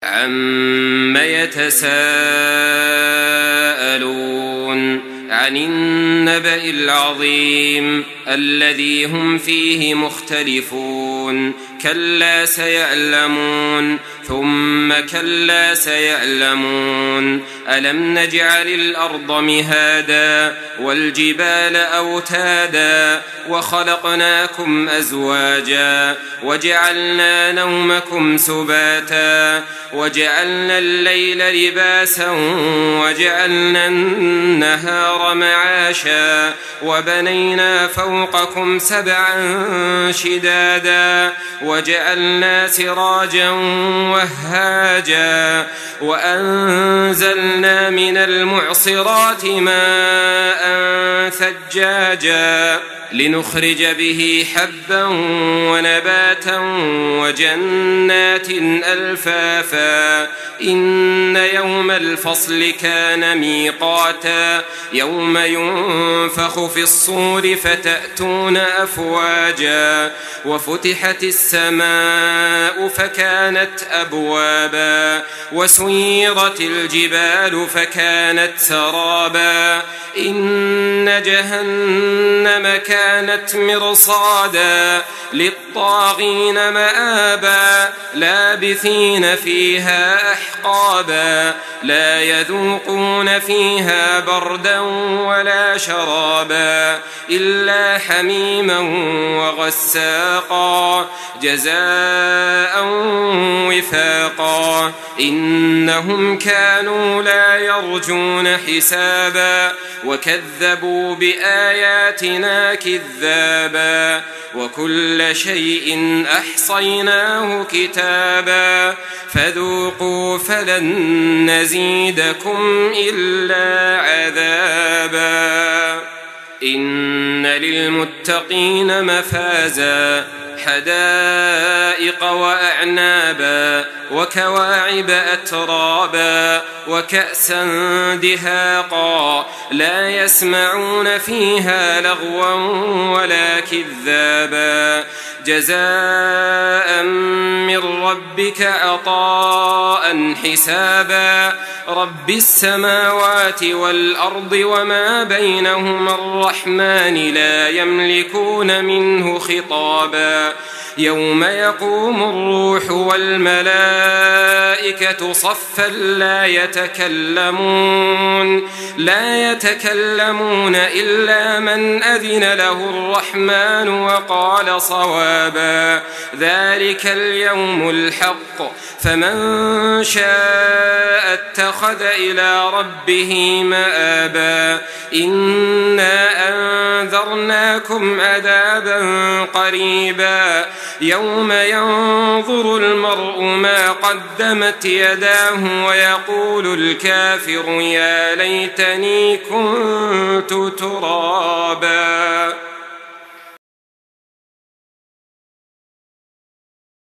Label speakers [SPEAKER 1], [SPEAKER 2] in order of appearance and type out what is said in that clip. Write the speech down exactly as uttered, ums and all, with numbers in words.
[SPEAKER 1] عَمَّ يتساءلون عن النبأ العظيم الذي هم فيه مختلفون كلا سيعلمون ثم كلا سيعلمون ألم نجعل الأرض مهادا والجبال أوتادا وخلقناكم أزواجا وجعلنا نومكم سباتا وجعلنا الليل لباسا وجعلنا النهار معاشا وبنينا فوقكم سبعا شدادا وجعلنا سراجا وهاجا وأنزلنا من المعصرات ماء ثجاجا لنخرج به حبا ونباتا وجنات ألفافا إن يوم الفصل كان ميقاتا يوم ينفخ في الصور فتأتون أفواجا وفتحت السماء فكانت أبوابا وسيرت الجبال فكانت سرابا إن جهنم كانت مرصادا للطاغين مآبا لابثين فيها أحقابا لا يذوقون فيها بردا ولا شرابا إلا حميما وغساقا جزاء وفاقا إنهم كانوا لا يرجون حسابا وكذبوا بآياتنا كذابا وكل شيء أحصيناه كتابا فذوقوا فلن نزيدكم إلا عذابا إن للمتقين مفازا حدائق وأعنابا وكواعب أترابا وكأسا دهاقا لا يسمعون فيها لغوا ولا كذابا جزاء من ربك عطاء حسابا رب السماوات والأرض وما بينهما الرحمن لا يملكون منه خطابا يوم يقوم الروح والملائكة صفا لا يتكلمون لا يتكلمون إلا من أذن له الرحمن وقال صوابا ذلك اليوم الحق فمن شاء اتخذ إلى ربه مآبا إنا أنذرناكم عذابا قريبا يوم ينظر المرء ما قدمت يداه ويقول الكافر يا ليتني كنت ترابا.